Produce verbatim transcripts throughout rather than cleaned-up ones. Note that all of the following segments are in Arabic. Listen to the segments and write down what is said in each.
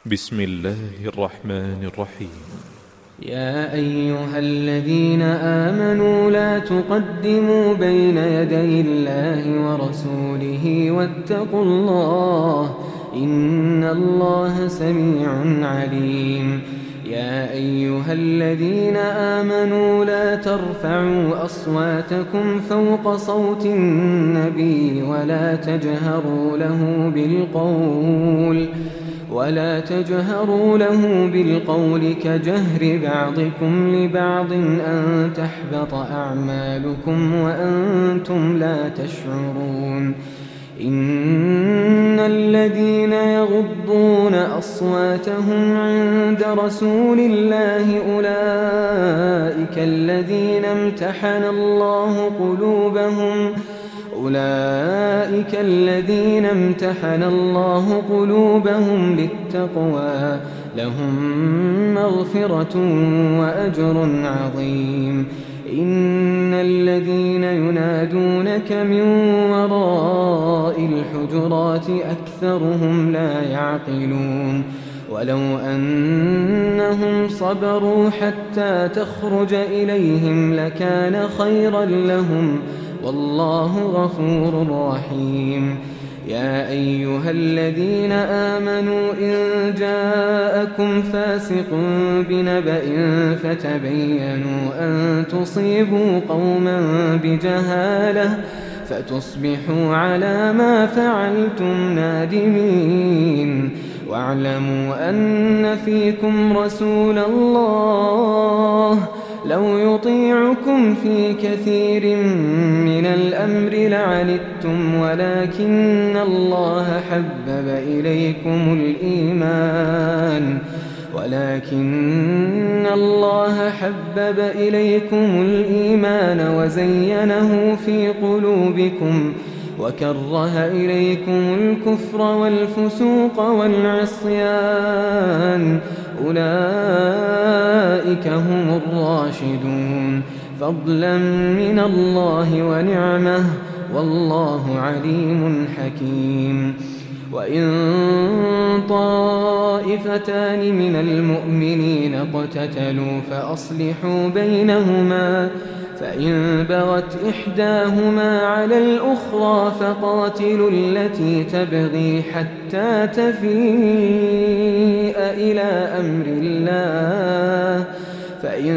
بسم الله الرحمن الرحيم. يا أيها الذين آمنوا لا تقدموا بين يدي الله ورسوله واتقوا الله إن الله سميع عليم. يا أيها الذين آمنوا لا ترفعوا أصواتكم فوق صوت النبي ولا تجهروا له بالقول ولا تجهروا له بالقول كجهر بعضكم لبعض أن تحبط أعمالكم وأنتم لا تشعرون. إن الذين يغضون أصواتهم عند رسول الله أولئك الذين امتحن الله قلوبهم أولئك الذين امتحن الله قلوبهم للتقوى لهم مغفرة وأجر عظيم. إن الذين ينادونك من وراء الحجرات أكثرهم لا يعقلون. ولو أنهم صبروا حتى تخرج إليهم لكان خيرا لهم والله غفور رحيم. يا أيها الذين آمنوا إن جاءكم فاسق بنبأ فتبينوا أن تصيبوا قوما بجهالة فتصبحوا على ما فعلتم نادمين. واعلموا أن فيكم رسول الله لو يطيعكم في كثير من الأمر لعنتم ولكن الله حبب إليكم الإيمان ولكن الله حبب إليكم الإيمان وزينه في قلوبكم وكره إليكم الكفر والفسوق والعصيان أولئك هم الراشدون فضلا من الله ونعمه والله عليم حكيم. وإن طائفتان من المؤمنين اقتتلوا فأصلحوا بينهما فإن بغت إحداهما على الأخرى فقاتلوا التي تبغي حتى تفيء إلى أمر الله فإن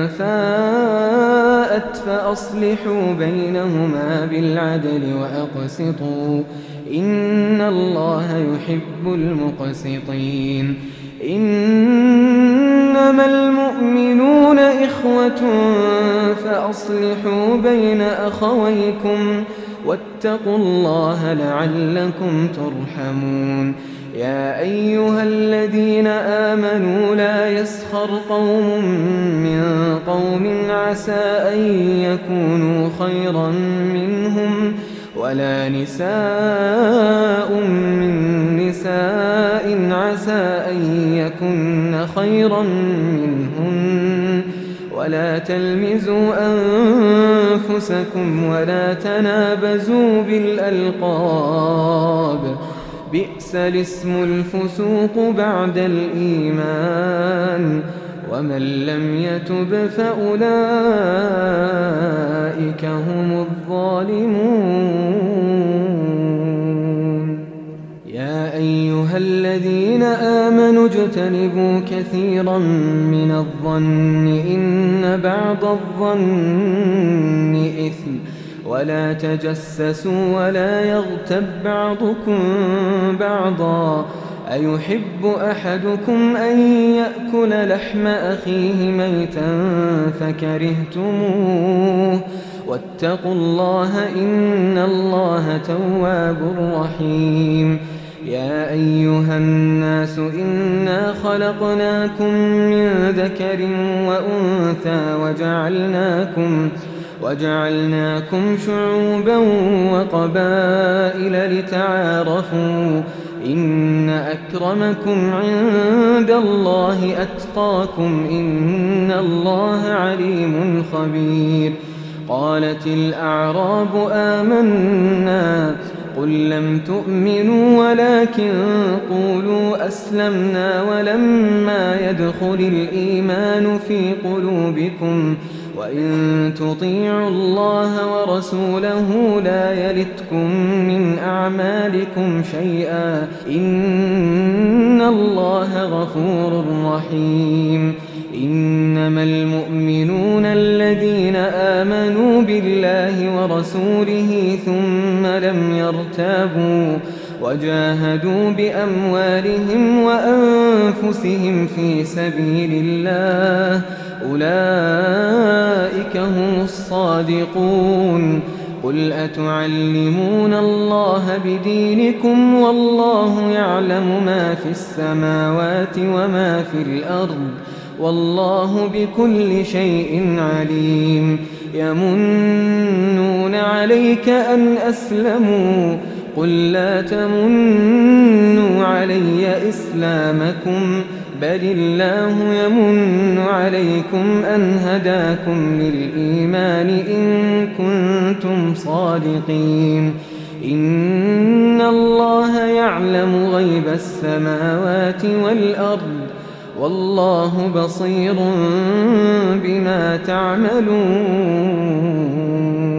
فاءت فأصلحوا بينهما بالعدل وأقسطوا إن الله يحب المقسطين. إنما المؤمنون إخوة فأصلحوا بين أخويكم واتقوا الله لعلكم ترحمون. يا أيها الذين آمنوا لا يسخر قوم من قوم عسى أن يكونوا خيرا منهم ولا نساء من نساء عسى أن يكن خيرا منهن ولا تلمزوا أنفسكم ولا تنابزوا بالألقاب بئس الاسم الفسوق بعد الإيمان ومن لم يتب فأولئك هم الظالمون. يا أيها الذين آمنوا اجتنبوا كثيرا من الظن إن بعض الظن إثم ولا تجسسوا ولا يغتب بعضكم بعضا أيحب أحدكم أن يأكل لحم أخيه ميتا فكرهتموه واتقوا الله إن الله تواب رحيم. يا أيها الناس إنا خلقناكم من ذكر وأنثى وجعلناكم وجعلناكم شعوبا وقبائل لتعارفوا إن أكرمكم عند الله أتقاكم إن الله عليم خبير. قالت الأعراب آمنا قل لم تؤمنوا ولكن قولوا أسلمنا ولما يدخل الإيمان في قلوبكم وإن تطيعوا الله ورسوله لا يلتكم من أعمالكم شيئا إن الله غفور رحيم. إنما المؤمنون الذين آمنوا بالله ورسوله ثم لم يرتابوا وجاهدوا بأموالهم وأنفسهم في سبيل الله أولئك هم الصادقون. قل أتعلمون الله بدينكم والله يعلم ما في السماوات وما في الأرض والله بكل شيء عليم. يمنون عليك أن أسلموا قل لا تمنوا علي إسلامكم بل الله يمن عليكم أن هداكم للإيمان إن كنتم صادقين. إن الله يعلم غيب السماوات والأرض والله بصير بما تعملون.